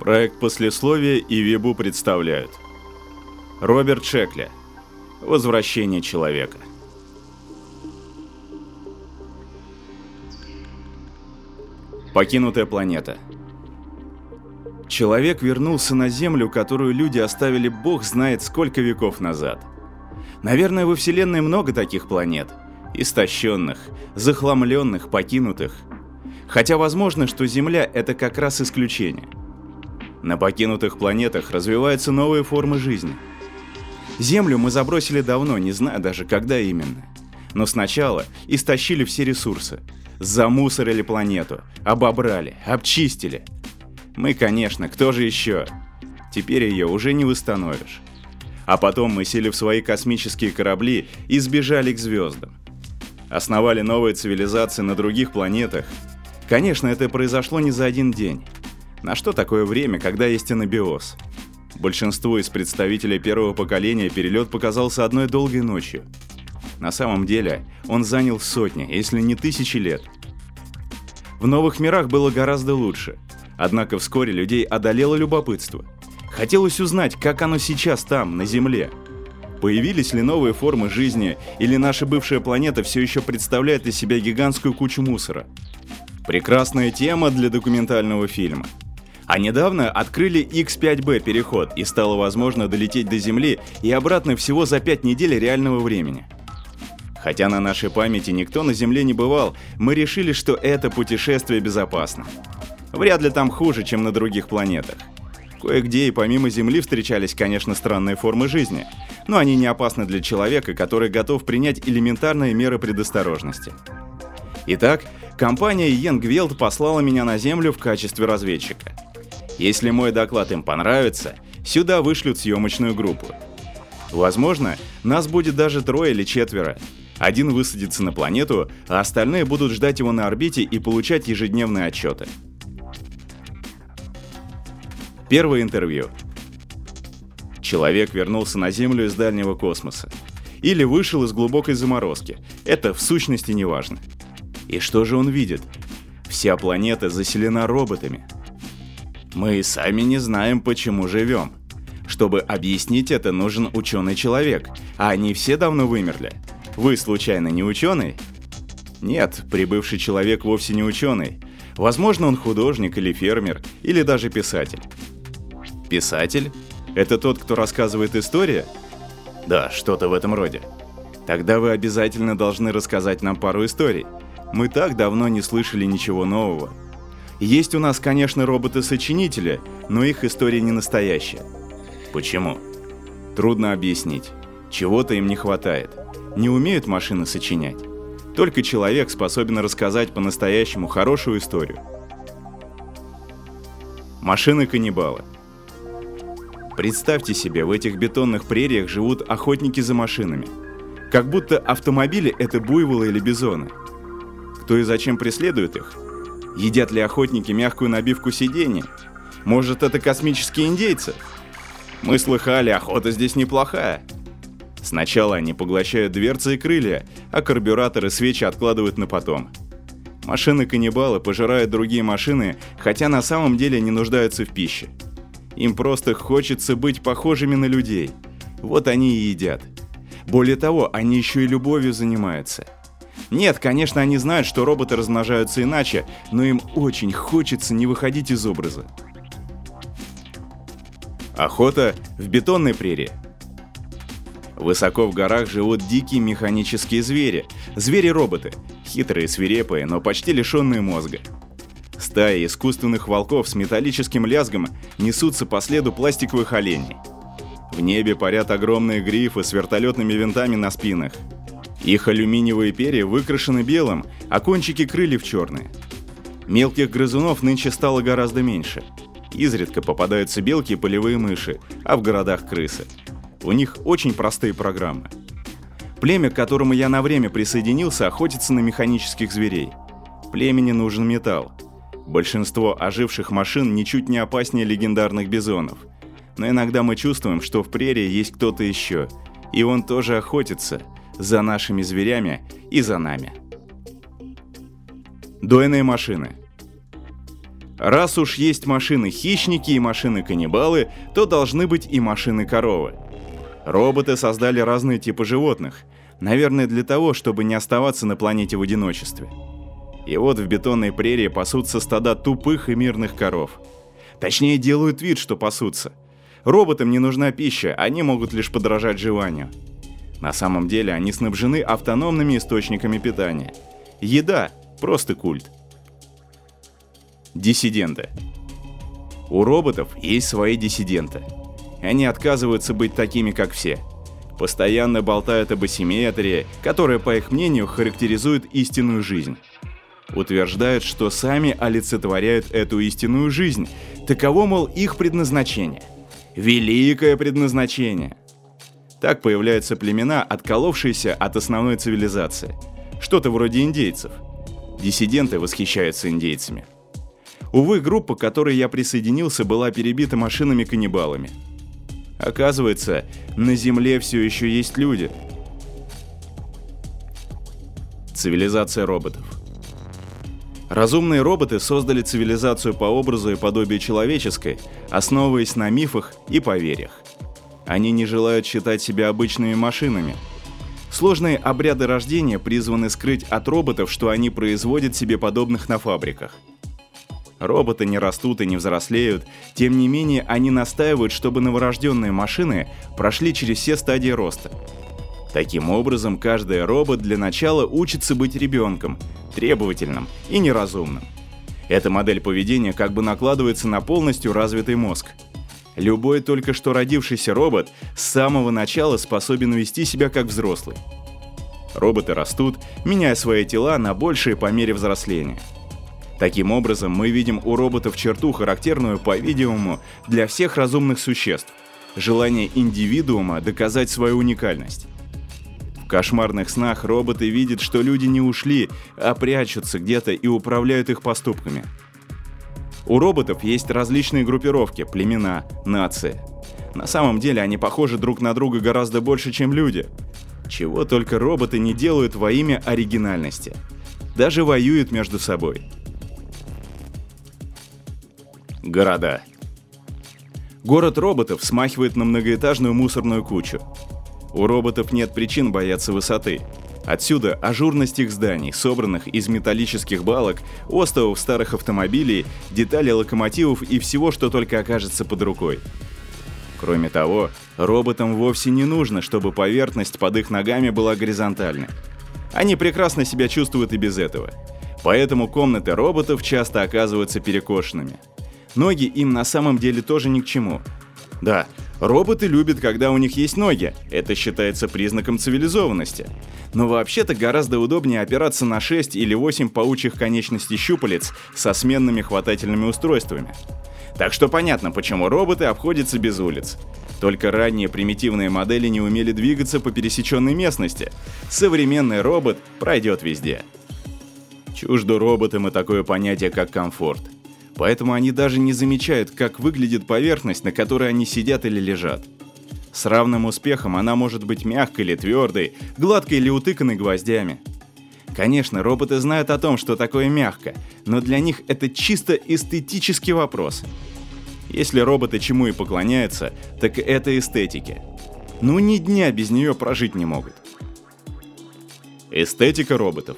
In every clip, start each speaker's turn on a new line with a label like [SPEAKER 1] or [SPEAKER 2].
[SPEAKER 1] Проект «Послесловие» и Вебу представляют. Роберт Шекли. Возвращение человека. Покинутая планета. Человек вернулся на Землю, которую люди оставили бог знает сколько веков назад. Наверное, во Вселенной много таких планет. Истощенных, захламленных, покинутых. Хотя возможно, что Земля — это как раз исключение. На покинутых планетах развиваются новые формы жизни. Землю мы забросили давно, не знаю даже когда именно. Но сначала истощили все ресурсы. Замусорили планету, обобрали, обчистили. Мы, конечно, кто же еще? Теперь ее уже не восстановишь. А потом мы сели в свои космические корабли и сбежали к звездам. Основали новые цивилизации на других планетах. Конечно, это произошло не за один день. На что такое время, когда есть анабиоз? Большинству из представителей первого поколения перелет показался одной долгой ночью. На самом деле, он занял сотни, если не тысячи лет. В новых мирах было гораздо лучше. Однако вскоре людей одолело любопытство. Хотелось узнать, как оно сейчас там, на Земле. Появились ли новые формы жизни, или наша бывшая планета все еще представляет из себя гигантскую кучу мусора? Прекрасная тема для документального фильма. А недавно открыли X5B переход, и стало возможно долететь до Земли и обратно всего за 5 недель реального времени. Хотя на нашей памяти никто на Земле не бывал, мы решили, что это путешествие безопасно. Вряд ли там хуже, чем на других планетах. Кое-где и помимо Земли встречались, конечно, странные формы жизни, но они не опасны для человека, который готов принять элементарные меры предосторожности. Итак, компания Йенгвелд послала меня на Землю в качестве разведчика. Если мой доклад им понравится, сюда вышлют съемочную группу. Возможно, нас будет даже 3 или 4. Один высадится на планету, а остальные будут ждать его на орбите и получать ежедневные отчеты. Первое интервью. Человек вернулся на Землю из дальнего космоса. Или вышел из глубокой заморозки. Это в сущности не важно. И что же он видит? Вся планета заселена роботами. Мы и сами не знаем, почему живем. Чтобы объяснить это, нужен ученый-человек, а они все давно вымерли. Вы, случайно, не ученый? Нет, прибывший человек вовсе не ученый. Возможно, он художник или фермер, или даже писатель. Писатель? Это тот, кто рассказывает истории? Да, что-то в этом роде. Тогда вы обязательно должны рассказать нам пару историй. Мы так давно не слышали ничего нового. Есть у нас, конечно, роботы-сочинители, но их история не настоящая. Почему? Трудно объяснить. Чего-то им не хватает. Не умеют машины сочинять. Только человек способен рассказать по-настоящему хорошую историю. Машины-каннибалы. Представьте себе, в этих бетонных прериях живут охотники за машинами. Как будто автомобили — это буйволы или бизоны. Кто и зачем преследует их? Едят ли охотники мягкую набивку сидений? Может, это космические индейцы? Мы слыхали, охота здесь неплохая. Сначала они поглощают дверцы и крылья, а карбюраторы и свечи откладывают на потом. Машины-каннибалы пожирают другие машины, хотя на самом деле не нуждаются в пище. Им просто хочется быть похожими на людей. Вот они и едят. Более того, они еще и любовью занимаются. Нет, конечно, они знают, что роботы размножаются иначе, но им очень хочется не выходить из образа. Охота в бетонной прерии. Высоко в горах живут дикие механические звери. Звери-роботы. Хитрые, свирепые, но почти лишенные мозга. Стаи искусственных волков с металлическим лязгом несутся по следу пластиковых оленей. В небе парят огромные грифы с вертолетными винтами на спинах. Их алюминиевые перья выкрашены белым, а кончики крыльев черные. Мелких грызунов нынче стало гораздо меньше. Изредка попадаются белки и полевые мыши, а в городах крысы. У них очень простые программы. Племя, к которому я на время присоединился, охотится на механических зверей. Племени нужен металл. Большинство оживших машин ничуть не опаснее легендарных бизонов. Но иногда мы чувствуем, что в прерии есть кто-то еще, и он тоже охотится за нашими зверями и за нами. Дойные машины. Раз уж есть машины-хищники и машины-каннибалы, то должны быть и машины-коровы. Роботы создали разные типы животных, наверное, для того, чтобы не оставаться на планете в одиночестве. И вот в бетонной прерии пасутся стада тупых и мирных коров. Точнее, делают вид, что пасутся. Роботам не нужна пища, они могут лишь подражать жеванию. На самом деле они снабжены автономными источниками питания. Еда – просто культ. Диссиденты. У роботов есть свои диссиденты. Они отказываются быть такими, как все. Постоянно болтают об асимметрии, которая, по их мнению, характеризует истинную жизнь. Утверждают, что сами олицетворяют эту истинную жизнь. Таково, мол, их предназначение. Великое предназначение. Так появляются племена, отколовшиеся от основной цивилизации. Что-то вроде индейцев. Диссиденты восхищаются индейцами. Увы, группа, к которой я присоединился, была перебита машинами-каннибалами. Оказывается, на Земле все еще есть люди. Цивилизация роботов. Разумные роботы создали цивилизацию по образу и подобию человеческой, основываясь на мифах и поверьях. Они не желают считать себя обычными машинами. Сложные обряды рождения призваны скрыть от роботов, что они производят себе подобных на фабриках. Роботы не растут и не взрослеют, тем не менее они настаивают, чтобы новорожденные машины прошли через все стадии роста. Таким образом, каждый робот для начала учится быть ребенком, требовательным и неразумным. Эта модель поведения как бы накладывается на полностью развитый мозг. Любой только что родившийся робот с самого начала способен вести себя как взрослый. Роботы растут, меняя свои тела на большие по мере взросления. Таким образом, мы видим у роботов черту, характерную, по-видимому, для всех разумных существ – желание индивидуума доказать свою уникальность. В кошмарных снах роботы видят, что люди не ушли, а прячутся где-то и управляют их поступками. У роботов есть различные группировки, племена, нации. На самом деле они похожи друг на друга гораздо больше, чем люди. Чего только роботы не делают во имя оригинальности. Даже воюют между собой. Города. Город роботов смахивает на многоэтажную мусорную кучу. У роботов нет причин бояться высоты. Отсюда ажурность их зданий, собранных из металлических балок, остовов старых автомобилей, деталей локомотивов и всего, что только окажется под рукой. Кроме того, роботам вовсе не нужно, чтобы поверхность под их ногами была горизонтальной. Они прекрасно себя чувствуют и без этого. Поэтому комнаты роботов часто оказываются перекошенными. Ноги им на самом деле тоже ни к чему. Да, роботы любят, когда у них есть ноги, это считается признаком цивилизованности. Но вообще-то гораздо удобнее опираться на 6 или 8 паучьих конечностей щупалец со сменными хватательными устройствами. Так что понятно, почему роботы обходятся без улиц. Только ранние примитивные модели не умели двигаться по пересеченной местности. Современный робот пройдет везде. Чуждо роботам и такое понятие, как комфорт. Поэтому они даже не замечают, как выглядит поверхность, на которой они сидят или лежат. С равным успехом она может быть мягкой или твердой, гладкой или утыканной гвоздями. Конечно, роботы знают о том, что такое мягко, но для них это чисто эстетический вопрос. Если роботы чему и поклоняются, так это эстетике. Ну ни дня без нее прожить не могут. Эстетика роботов.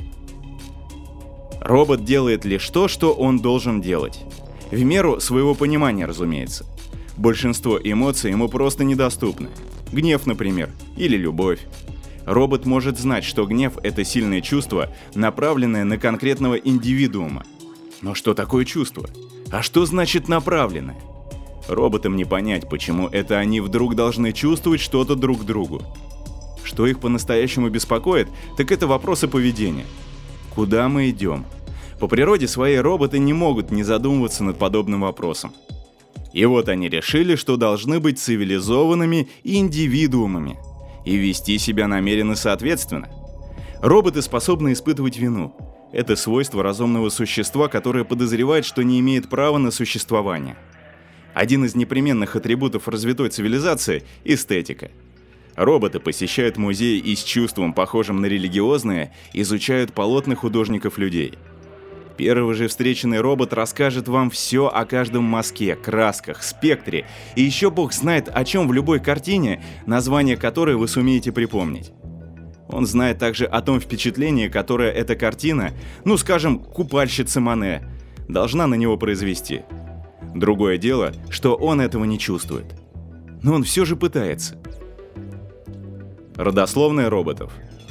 [SPEAKER 1] Робот делает лишь то, что он должен делать. В меру своего понимания, разумеется. Большинство эмоций ему просто недоступны. Гнев, например, или любовь. Робот может знать, что гнев – это сильное чувство, направленное на конкретного индивидуума. Но что такое чувство? А что значит направленное? Роботам не понять, почему это они вдруг должны чувствовать что-то друг к другу. Что их по-настоящему беспокоит, так это вопросы поведения. Куда мы идем? По природе своей роботы не могут не задумываться над подобным вопросом. И вот они решили, что должны быть цивилизованными индивидуумами и вести себя намеренно соответственно. Роботы способны испытывать вину. Это свойство разумного существа, которое подозревает, что не имеет права на существование. Один из непременных атрибутов развитой цивилизации – эстетика. Роботы посещают музеи и с чувством, похожим на религиозное, изучают полотна художников людей. Первый же встреченный робот расскажет вам все о каждом мазке, красках, спектре, и еще бог знает о чем в любой картине, название которой вы сумеете припомнить. Он знает также о том впечатлении, которое эта картина, ну скажем, «Купальщица Мане», должна на него произвести. Другое дело, что он этого не чувствует. Но он все же пытается. Родословная роботов.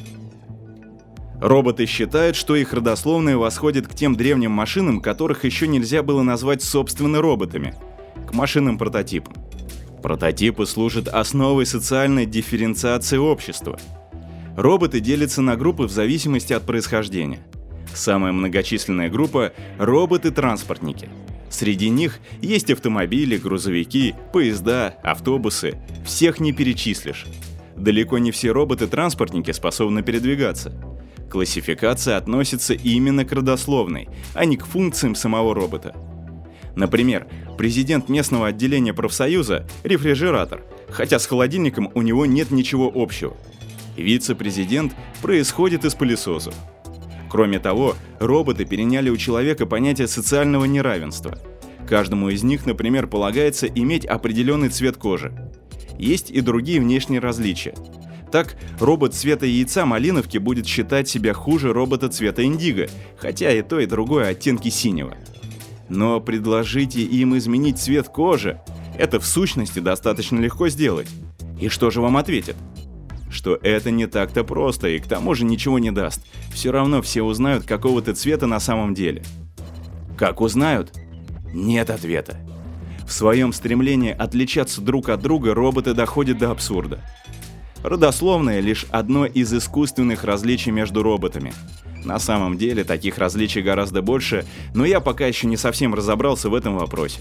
[SPEAKER 1] Роботы считают, что их родословная восходит к тем древним машинам, которых еще нельзя было назвать собственно роботами, к машинам-прототипам. Прототипы служат основой социальной дифференциации общества. Роботы делятся на группы в зависимости от происхождения. Самая многочисленная группа – роботы-транспортники. Среди них есть автомобили, грузовики, поезда, автобусы. Всех не перечислишь. Далеко не все роботы-транспортники способны передвигаться. Классификация относится именно к родословной, а не к функциям самого робота. Например, президент местного отделения профсоюза – рефрижератор, хотя с холодильником у него нет ничего общего. Вице-президент происходит из пылесосов. Кроме того, роботы переняли у человека понятие социального неравенства. Каждому из них, например, полагается иметь определенный цвет кожи. Есть и другие внешние различия. Так, робот цвета яйца малиновки будет считать себя хуже робота цвета индиго, хотя и то, и другое оттенки синего. Но предложите им изменить цвет кожи, это в сущности достаточно легко сделать. И что же вам ответят? Что это не так-то просто и к тому же ничего не даст. Все равно все узнают, какого ты цвета на самом деле. Как узнают? Нет ответа. В своем стремлении отличаться друг от друга роботы доходят до абсурда. Родословная – лишь одно из искусственных различий между роботами. На самом деле таких различий гораздо больше, но я пока еще не совсем разобрался в этом вопросе.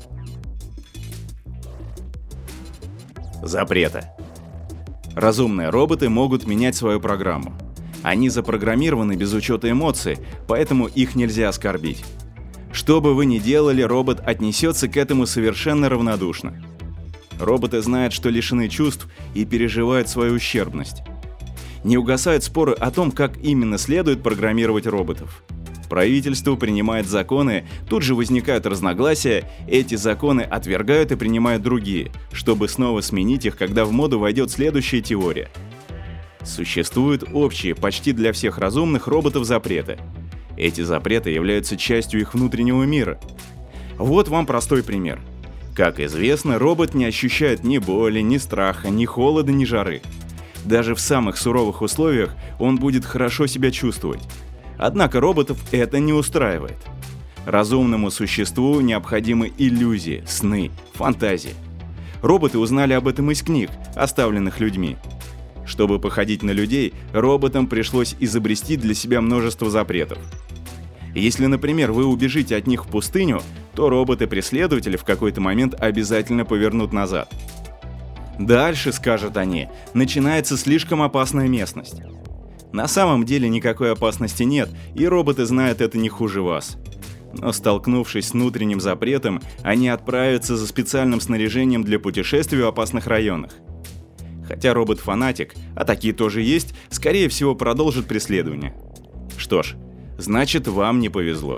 [SPEAKER 1] Запреты. Разумные роботы могут менять свою программу. Они запрограммированы без учета эмоций, поэтому их нельзя оскорбить. Что бы вы ни делали, робот отнесется к этому совершенно равнодушно. Роботы знают, что лишены чувств и переживают свою ущербность. Не угасают споры о том, как именно следует программировать роботов. Правительство принимает законы, тут же возникают разногласия, эти законы отвергают и принимают другие, чтобы снова сменить их, когда в моду войдет следующая теория. Существуют общие, почти для всех разумных роботов запреты. Эти запреты являются частью их внутреннего мира. Вот вам простой пример. Как известно, робот не ощущает ни боли, ни страха, ни холода, ни жары. Даже в самых суровых условиях он будет хорошо себя чувствовать. Однако роботов это не устраивает. Разумному существу необходимы иллюзии, сны, фантазии. Роботы узнали об этом из книг, оставленных людьми. Чтобы походить на людей, роботам пришлось изобрести для себя множество запретов. Если, например, вы убежите от них в пустыню, то роботы-преследователи в какой-то момент обязательно повернут назад. Дальше, скажут они, начинается слишком опасная местность. На самом деле никакой опасности нет, и роботы знают это не хуже вас. Но столкнувшись с внутренним запретом, они отправятся за специальным снаряжением для путешествий в опасных районах. Хотя робот-фанатик, а такие тоже есть, скорее всего продолжит преследование. Что ж, значит вам не повезло.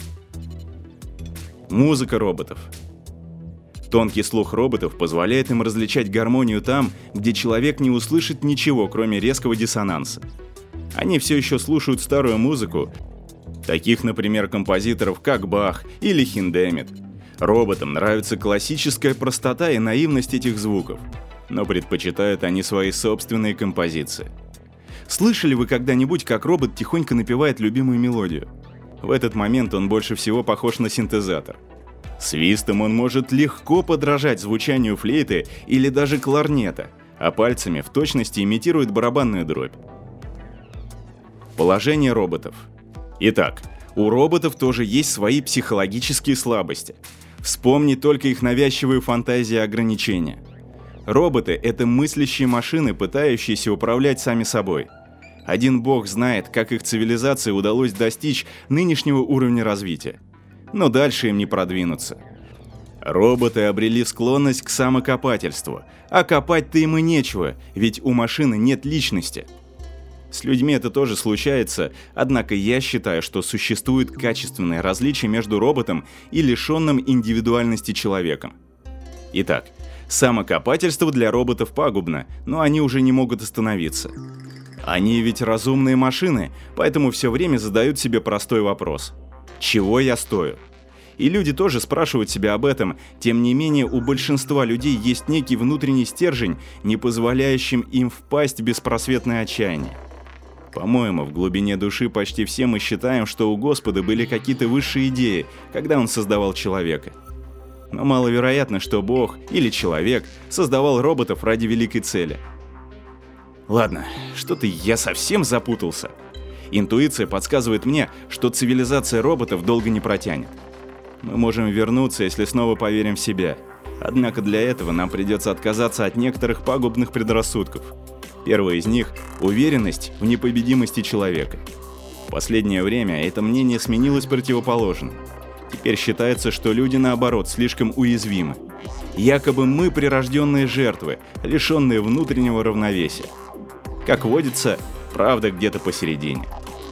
[SPEAKER 1] Музыка роботов. Тонкий слух роботов позволяет им различать гармонию там, где человек не услышит ничего, кроме резкого диссонанса. Они все еще слушают старую музыку, таких, например, композиторов, как Бах или Хиндемит. Роботам нравится классическая простота и наивность этих звуков, но предпочитают они свои собственные композиции. Слышали вы когда-нибудь, как робот тихонько напевает любимую мелодию? В этот момент он больше всего похож на синтезатор. Свистом он может легко подражать звучанию флейты или даже кларнета, а пальцами в точности имитирует барабанную дробь. Положение роботов. Итак, у роботов тоже есть свои психологические слабости. Вспомни только их навязчивые фантазии и ограничения. Роботы — это мыслящие машины, пытающиеся управлять сами собой. Один бог знает, как их цивилизации удалось достичь нынешнего уровня развития. Но дальше им не продвинуться. Роботы обрели склонность к самокопательству, а копать-то им и нечего, ведь у машины нет личности. С людьми это тоже случается, однако я считаю, что существует качественное различие между роботом и лишенным индивидуальности человеком. Итак, самокопательство для роботов пагубно, но они уже не могут остановиться. Они ведь разумные машины, поэтому все время задают себе простой вопрос: чего я стою? И люди тоже спрашивают себя об этом, тем не менее у большинства людей есть некий внутренний стержень, не позволяющим им впасть в беспросветное отчаяние. По-моему, в глубине души почти все мы считаем, что у Господа были какие-то высшие идеи, когда Он создавал человека. Но маловероятно, что Бог или человек создавал роботов ради великой цели. Ладно, что-то я совсем запутался. Интуиция подсказывает мне, что цивилизация роботов долго не протянет. Мы можем вернуться, если снова поверим в себя. Однако для этого нам придется отказаться от некоторых пагубных предрассудков. Первый из них – уверенность в непобедимости человека. В последнее время это мнение сменилось противоположным. Теперь считается, что люди, наоборот, слишком уязвимы. Якобы мы прирожденные жертвы, лишенные внутреннего равновесия. Как водится, правда где-то посередине.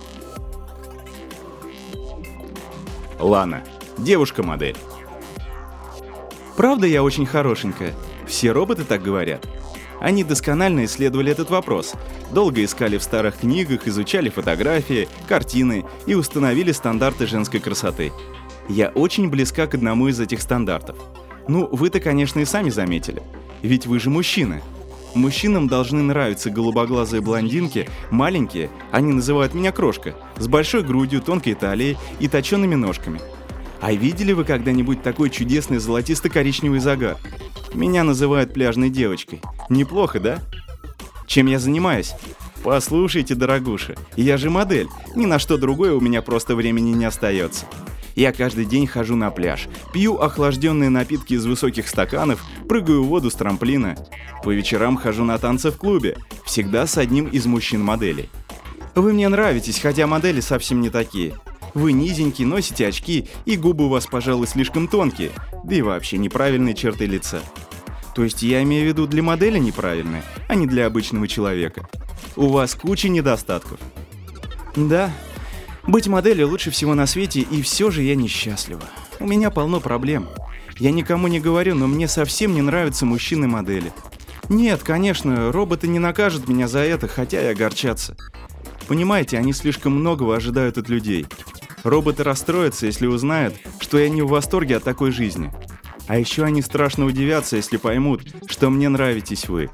[SPEAKER 1] Лана. Девушка-модель. Правда, я очень хорошенькая? Все роботы так говорят. Они досконально исследовали этот вопрос, долго искали в старых книгах, изучали фотографии, картины и установили стандарты женской красоты. Я очень близка к одному из этих стандартов. Ну, вы-то, конечно, и сами заметили. Ведь вы же мужчины. Мужчинам должны нравиться голубоглазые блондинки, маленькие, они называют меня крошка, с большой грудью, тонкой талией и точеными ножками. А видели вы когда-нибудь такой чудесный золотисто-коричневый загар? Меня называют пляжной девочкой. Неплохо, да? Чем я занимаюсь? Послушайте, дорогуша, я же модель. Ни на что другое у меня просто времени не остается. Я каждый день хожу на пляж, пью охлажденные напитки из высоких стаканов, прыгаю в воду с трамплина. По вечерам хожу на танцы в клубе, всегда с одним из мужчин-моделей. Вы мне нравитесь, хотя модели совсем не такие. Вы низенький, носите очки, и губы у вас, пожалуй, слишком тонкие, да и вообще неправильные черты лица. То есть я имею в виду для модели неправильные, а не для обычного человека. У вас куча недостатков. Да, быть моделью лучше всего на свете, и все же я несчастлива. У меня полно проблем. Я никому не говорю, но мне совсем не нравятся мужчины-модели. Нет, конечно, роботы не накажут меня за это, хотя и огорчатся. Понимаете, они слишком многого ожидают от людей. Роботы расстроятся, если узнают, что я не в восторге от такой жизни. А еще они страшно удивятся, если поймут, что мне нравитесь вы.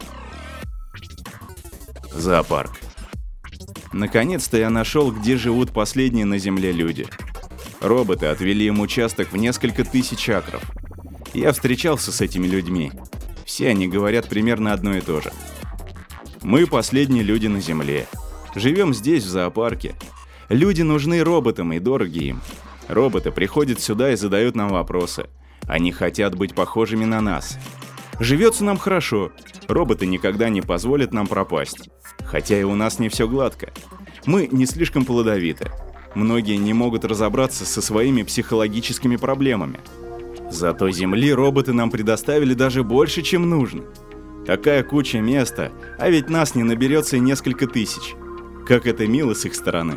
[SPEAKER 1] Зоопарк. Наконец-то я нашел, где живут последние на Земле люди. Роботы отвели им участок в несколько тысяч акров. Я встречался с этими людьми. Все они говорят примерно одно и то же. Мы последние люди на Земле. Живем здесь, в зоопарке. Люди нужны роботам и дороги им. Роботы приходят сюда и задают нам вопросы. Они хотят быть похожими на нас. Живется нам хорошо. Роботы никогда не позволят нам пропасть. Хотя и у нас не все гладко. Мы не слишком плодовиты. Многие не могут разобраться со своими психологическими проблемами. Зато Земли роботы нам предоставили даже больше, чем нужно. Такая куча места, а ведь нас не наберется и несколько тысяч. Как это мило с их стороны.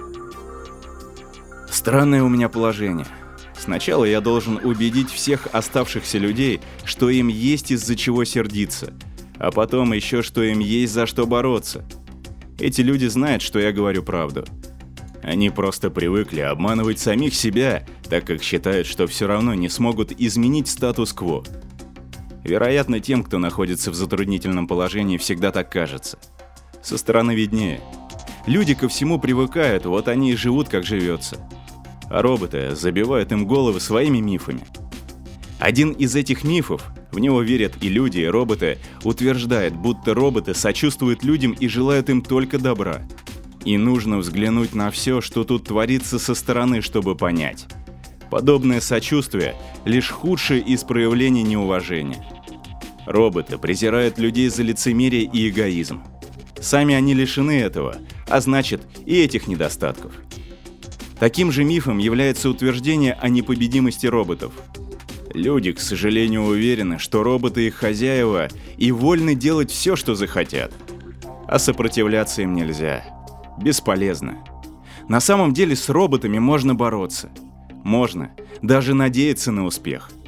[SPEAKER 1] Странное у меня положение. Сначала я должен убедить всех оставшихся людей, что им есть из-за чего сердиться, а потом еще, что им есть за что бороться. Эти люди знают, что я говорю правду. Они просто привыкли обманывать самих себя, так как считают, что все равно не смогут изменить статус-кво. Вероятно, тем, кто находится в затруднительном положении, всегда так кажется. Со стороны виднее. Люди ко всему привыкают, вот они и живут, как живется. А роботы забивают им головы своими мифами. Один из этих мифов, в него верят и люди, и роботы, утверждает, будто роботы сочувствуют людям и желают им только добра. И нужно взглянуть на все, что тут творится со стороны, чтобы понять. Подобное сочувствие – лишь худшее из проявлений неуважения. Роботы презирают людей за лицемерие и эгоизм. Сами они лишены этого, а значит и этих недостатков. Таким же мифом является утверждение о непобедимости роботов. Люди, к сожалению, уверены, что роботы их хозяева и вольны делать все, что захотят. а сопротивляться им нельзя. Бесполезно. На самом деле с роботами можно бороться. Можно даже надеяться на успех.